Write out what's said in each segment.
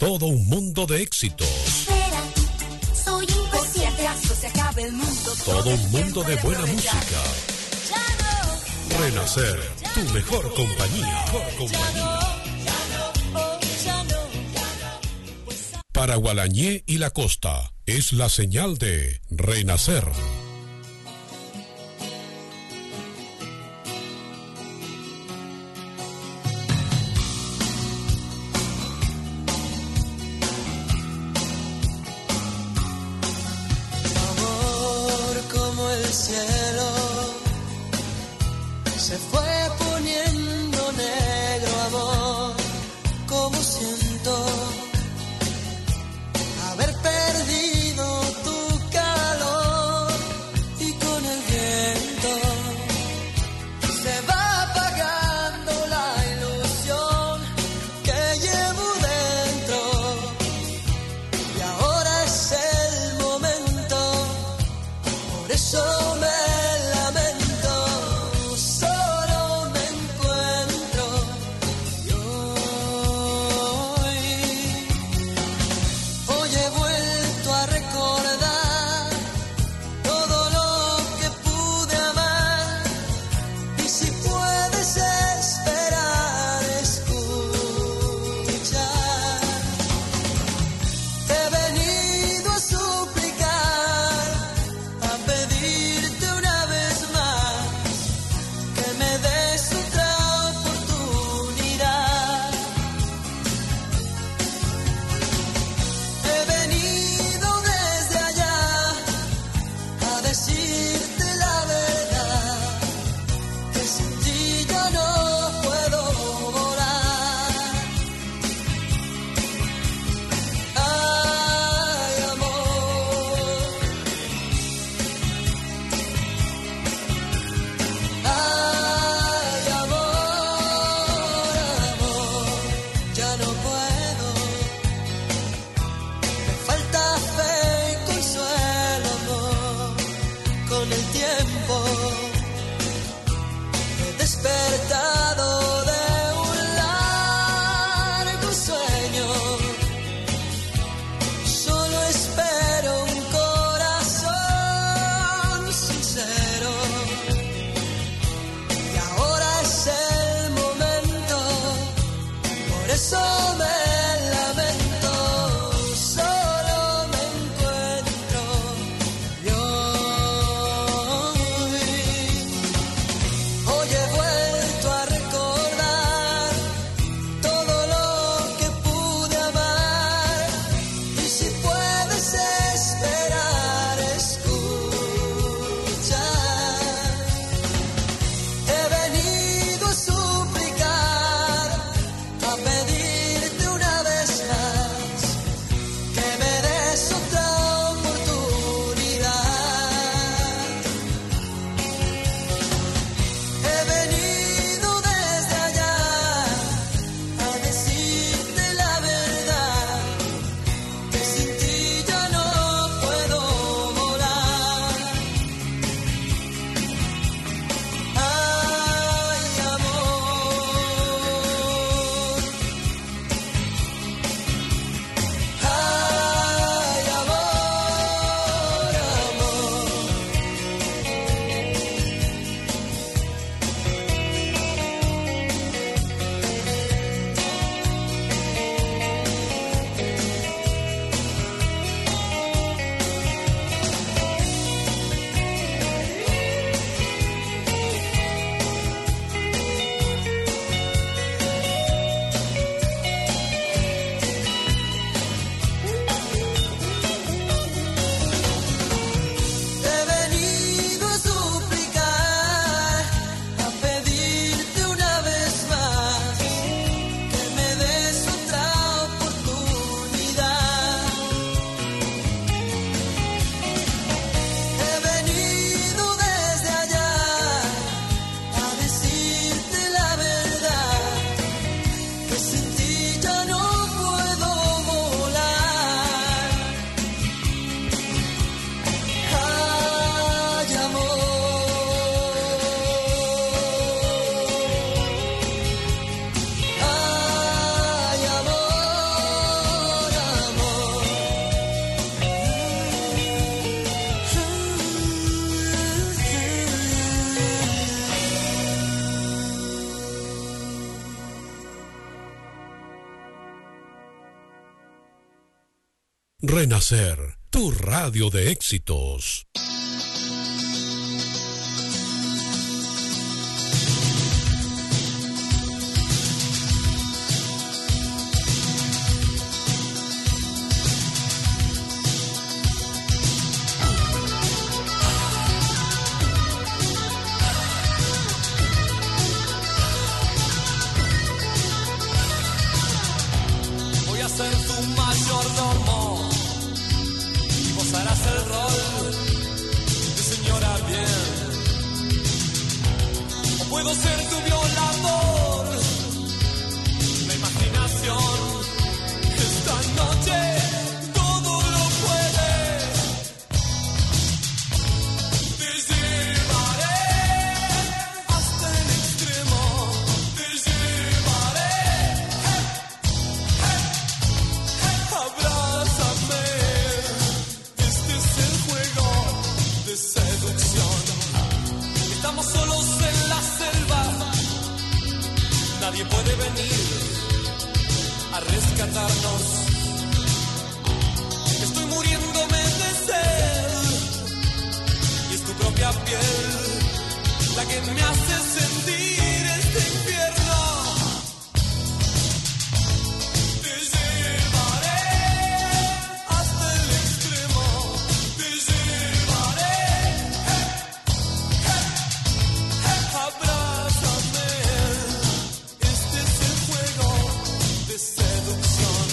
todo un mundo de éxitos. Soy imposible. Se acabe el mundo. Todo un mundo de buena música. Renacer, tu mejor compañía. Para Gualañé y la costa, es la señal de Renacer. Cielo se fue poniendo negro, amor, como siento haber perdido tu calor, y con el viento se va apagando la ilusión que llevo dentro, y ahora es el momento, por eso eso me Renacer, tu radio de éxitos. Puedo ser tu violador. La imaginación esta noche todo lo puede. Te llevaré hasta el extremo. Te llevaré. Abrázame. Este es el juego de seducción. Estamos solos en la selva, nadie puede venir a rescatarnos. Estoy muriéndome de sed y es tu propia piel la que me hace sentir este infierno. Te llevaré hasta el extremo, te llevaré. Abrázame, este es el juego de seducción.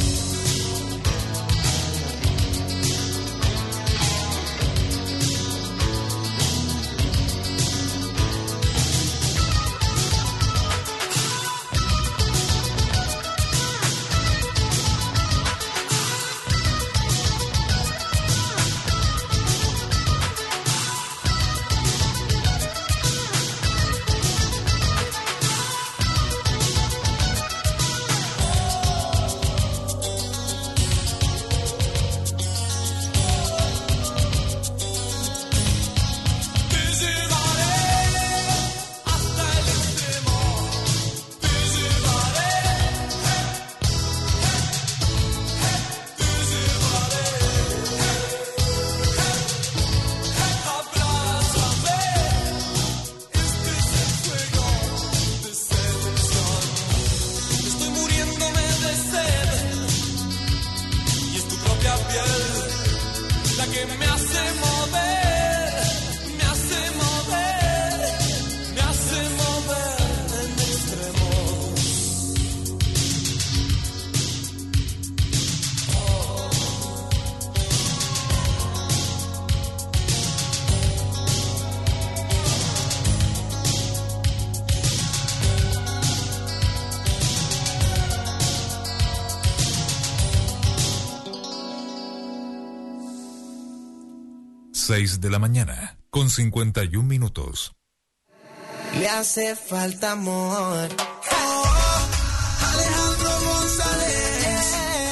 De la mañana, con 51 minutos. Le hace falta amor. Alejandro González,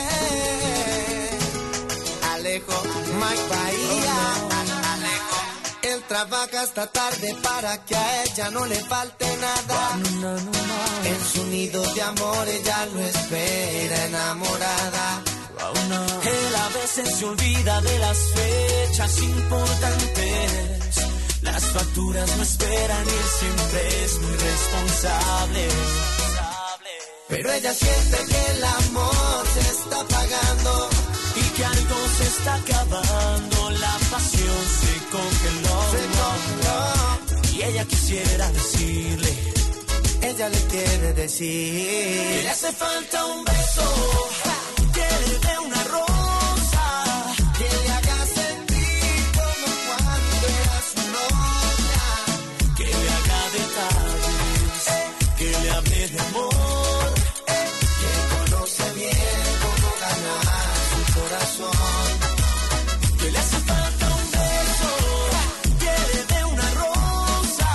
Alejo, Mike Bahía, Alejo. Él trabaja hasta tarde para que a ella no le falte nada. En su nido de amor ella lo espera enamorada. Él a veces se olvida de las fechas importantes. Las facturas no esperan y él siempre es muy responsable. Pero ella siente que el amor se está apagando y que algo se está acabando. La pasión se congeló. Y ella quisiera decirle, ella le quiere decir que le hace falta un beso, que le dé una rosa, que le haga sentir como cuando era su novia, que le haga detalles, que le hable de amor, que conoce bien cómo ganar su corazón, que le hace falta un beso, que le dé una rosa,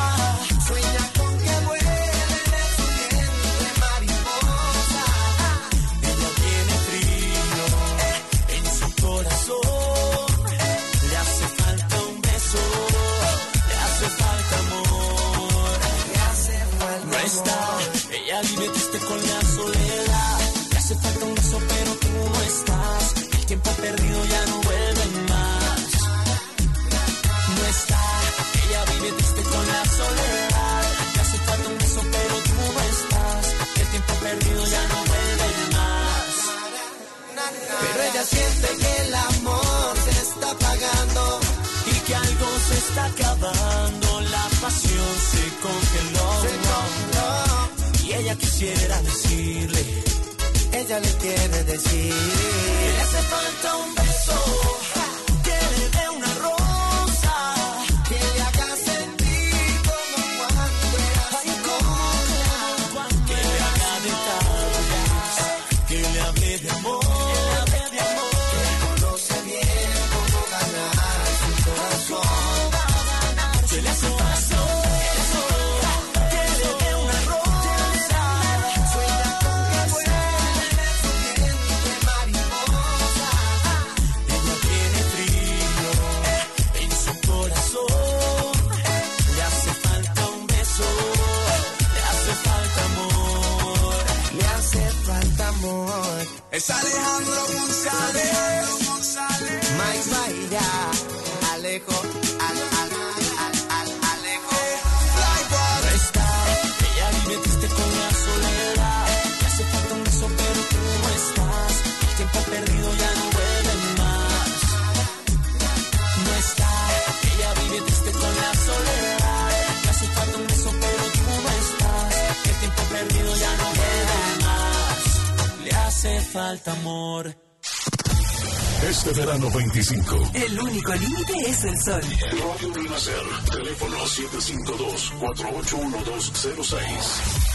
sueña con que vuelen en su vientre mariposa, ella está acabando, la pasión se congeló. Y ella quisiera decirle, ella le quiere decir, que le hace falta un beso, que le dé una rosa, que le haga sentir como cuando era su que le haga detalles, que le hable de amor, que conoce bien cómo ganar su corazón. que le hace falta que le dé una rosa, Sueña con que vuelve su vientre mariposa. ella tiene frío en su corazón, le hace falta un beso, le hace falta amor, Le hace falta amor. es Alejandro González, Mike Bahía, Alejo, Alejo. no está, ella vive triste con la soledad, le hace falta un beso pero tú no estás, el tiempo perdido ya no vuelve más, no está, ella vive triste con la soledad, le hace falta un beso pero tú no estás, el tiempo perdido ya no vuelve más, le hace falta amor. Este verano 25. El único límite es el sol. Radio Renacer. Teléfono 752-481-206.